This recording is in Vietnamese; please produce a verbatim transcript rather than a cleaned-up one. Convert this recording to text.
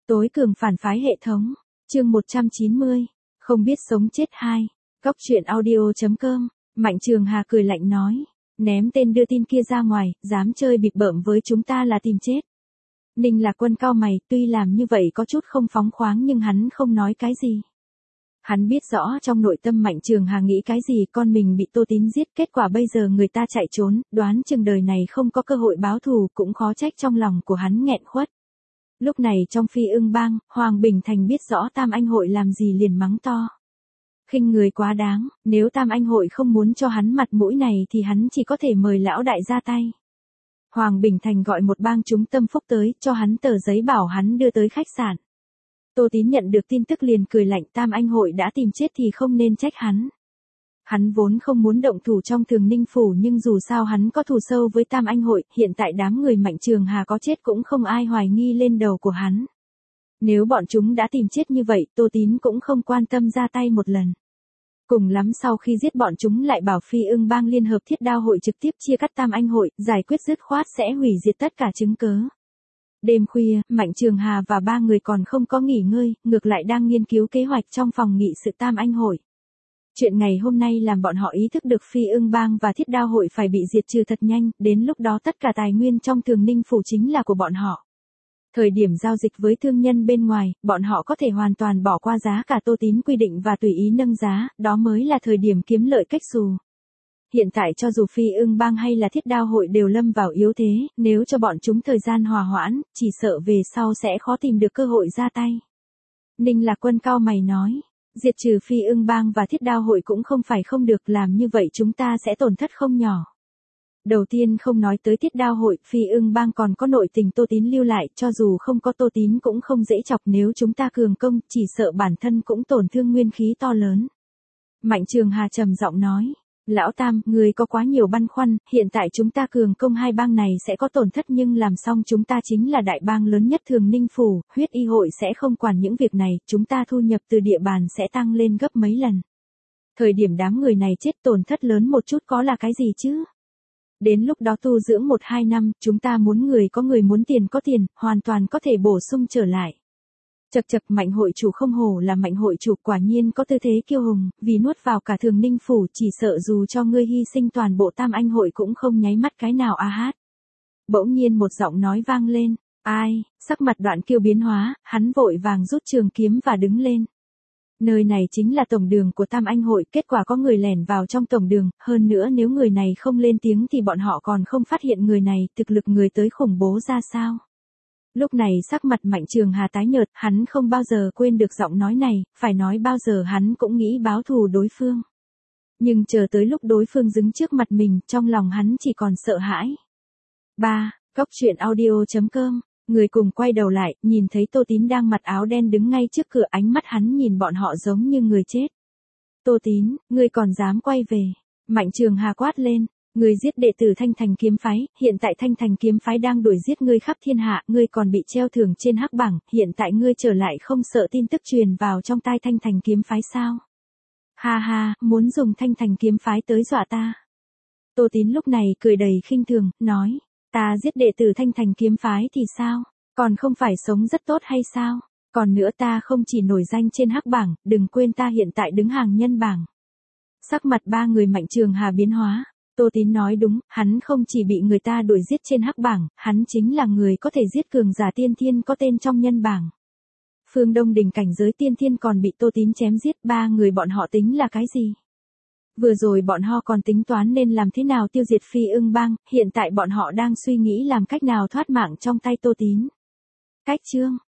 Tối cường phản phái hệ thống. Chương một trăm chín mươi. Không biết sống chết hai. Góc truyện audio.com. Mạnh Trường Hà cười lạnh nói. Ném tên đưa tin kia ra ngoài, dám chơi bịp bợm với chúng ta là tìm chết. Ninh Lạc Quân cau mày, tuy làm như vậy có chút không phóng khoáng nhưng hắn không nói cái gì. Hắn biết rõ trong nội tâm Mạnh Trường Hà nghĩ cái gì, con mình bị Tô Tín giết, kết quả bây giờ người ta chạy trốn, đoán chừng đời này không có cơ hội báo thù, cũng khó trách trong lòng của hắn nghẹn khuất. Lúc này trong Phi Ưng Bang, Hoàng Bình Thành biết rõ Tam Anh Hội làm gì liền mắng to. Khinh người quá đáng, nếu Tam Anh Hội không muốn cho hắn mặt mũi này thì hắn chỉ có thể mời lão đại ra tay. Hoàng Bình Thành gọi một bang chúng tâm phúc tới, cho hắn tờ giấy bảo hắn đưa tới khách sạn. Tô Tín nhận được tin tức liền cười lạnh, Tam Anh Hội đã tìm chết thì không nên trách hắn. Hắn vốn không muốn động thủ trong Thường Ninh Phủ nhưng dù sao hắn có thù sâu với Tam Anh Hội, hiện tại đám người Mạnh Trường Hà có chết cũng không ai hoài nghi lên đầu của hắn. Nếu bọn chúng đã tìm chết như vậy, Tô Tín cũng không quan tâm ra tay một lần. Cùng lắm sau khi giết bọn chúng lại bảo Phi Ưng Bang liên hợp Thiết Đao Hội trực tiếp chia cắt Tam Anh Hội, giải quyết dứt khoát sẽ hủy diệt tất cả chứng cớ. Đêm khuya, Mạnh Trường Hà và ba người còn không có nghỉ ngơi, ngược lại đang nghiên cứu kế hoạch trong phòng nghị sự Tam Anh Hội. Chuyện ngày hôm nay làm bọn họ ý thức được Phi Ưng Bang và Thiết Đao Hội phải bị diệt trừ thật nhanh, đến lúc đó tất cả tài nguyên trong Thường Ninh Phủ chính là của bọn họ. Thời điểm giao dịch với thương nhân bên ngoài, bọn họ có thể hoàn toàn bỏ qua giá cả Tô Tín quy định và tùy ý nâng giá, đó mới là thời điểm kiếm lợi cách xù. Hiện tại cho dù Phi Ưng Bang hay là Thiết Đao Hội đều lâm vào yếu thế, nếu cho bọn chúng thời gian hòa hoãn, chỉ sợ về sau sẽ khó tìm được cơ hội ra tay. Ninh Lạc Quân cau mày nói, diệt trừ Phi Ưng Bang và Thiết Đao Hội cũng không phải không được, làm như vậy chúng ta sẽ tổn thất không nhỏ. Đầu tiên không nói tới Thiết Đao Hội, Phi Ưng Bang còn có nội tình Tô Tín lưu lại, cho dù không có Tô Tín cũng không dễ chọc, nếu chúng ta cường công, chỉ sợ bản thân cũng tổn thương nguyên khí to lớn. Mạnh Trường Hà trầm giọng nói, Lão Tam, người có quá nhiều băn khoăn, hiện tại chúng ta cường công hai bang này sẽ có tổn thất nhưng làm xong chúng ta chính là đại bang lớn nhất Thường Ninh Phủ, Huyết Y Hội sẽ không quản những việc này, chúng ta thu nhập từ địa bàn sẽ tăng lên gấp mấy lần. Thời điểm đám người này chết tổn thất lớn một chút có là cái gì chứ? Đến lúc đó tu dưỡng một hai năm, chúng ta muốn người có người muốn tiền có tiền, hoàn toàn có thể bổ sung trở lại. Chật chật, Mạnh hội chủ không hổ là Mạnh hội chủ, quả nhiên có tư thế kiêu hùng, vì nuốt vào cả Thường Ninh Phủ chỉ sợ dù cho ngươi hy sinh toàn bộ Tam Anh Hội cũng không nháy mắt cái nào a hát. Bỗng nhiên một giọng nói vang lên, ai, sắc mặt Đoạn Kiêu biến hóa, hắn vội vàng rút trường kiếm và đứng lên. Nơi này chính là tổng đường của Tam Anh Hội, kết quả có người lẻn vào trong tổng đường, hơn nữa nếu người này không lên tiếng thì bọn họ còn không phát hiện người này, thực lực người tới khủng bố ra sao. Lúc này sắc mặt Mạnh Trường Hà tái nhợt, hắn không bao giờ quên được giọng nói này, phải nói bao giờ hắn cũng nghĩ báo thù đối phương. Nhưng chờ tới lúc đối phương đứng trước mặt mình, trong lòng hắn chỉ còn sợ hãi. ba. Góc truyện audio.com. Người cùng quay đầu lại, nhìn thấy Tô Tín đang mặc áo đen đứng ngay trước cửa, ánh mắt hắn nhìn bọn họ giống như người chết. Tô Tín, ngươi còn dám quay về. Mạnh Trường Hà quát lên. Ngươi giết đệ tử Thanh Thành kiếm phái, hiện tại Thanh Thành kiếm phái đang đuổi giết ngươi khắp thiên hạ, ngươi còn bị treo thưởng trên hắc bảng, hiện tại ngươi trở lại không sợ tin tức truyền vào trong tai Thanh Thành kiếm phái sao? Ha ha, muốn dùng Thanh Thành kiếm phái tới dọa ta. Tô Tín lúc này cười đầy khinh thường, nói, ta giết đệ tử Thanh Thành kiếm phái thì sao? Còn không phải sống rất tốt hay sao? Còn nữa ta không chỉ nổi danh trên hắc bảng, đừng quên ta hiện tại đứng hàng nhân bảng. Sắc mặt ba người Mạnh Trường Hà biến hóa. Tô Tín nói đúng, hắn không chỉ bị người ta đuổi giết trên hắc bảng, hắn chính là người có thể giết cường giả tiên thiên có tên trong nhân bảng. Phương Đông đỉnh cảnh giới tiên thiên còn bị Tô Tín chém giết, ba người bọn họ tính là cái gì? Vừa rồi bọn họ còn tính toán nên làm thế nào tiêu diệt Phi Ưng Bang, hiện tại bọn họ đang suy nghĩ làm cách nào thoát mạng trong tay Tô Tín. Cách chương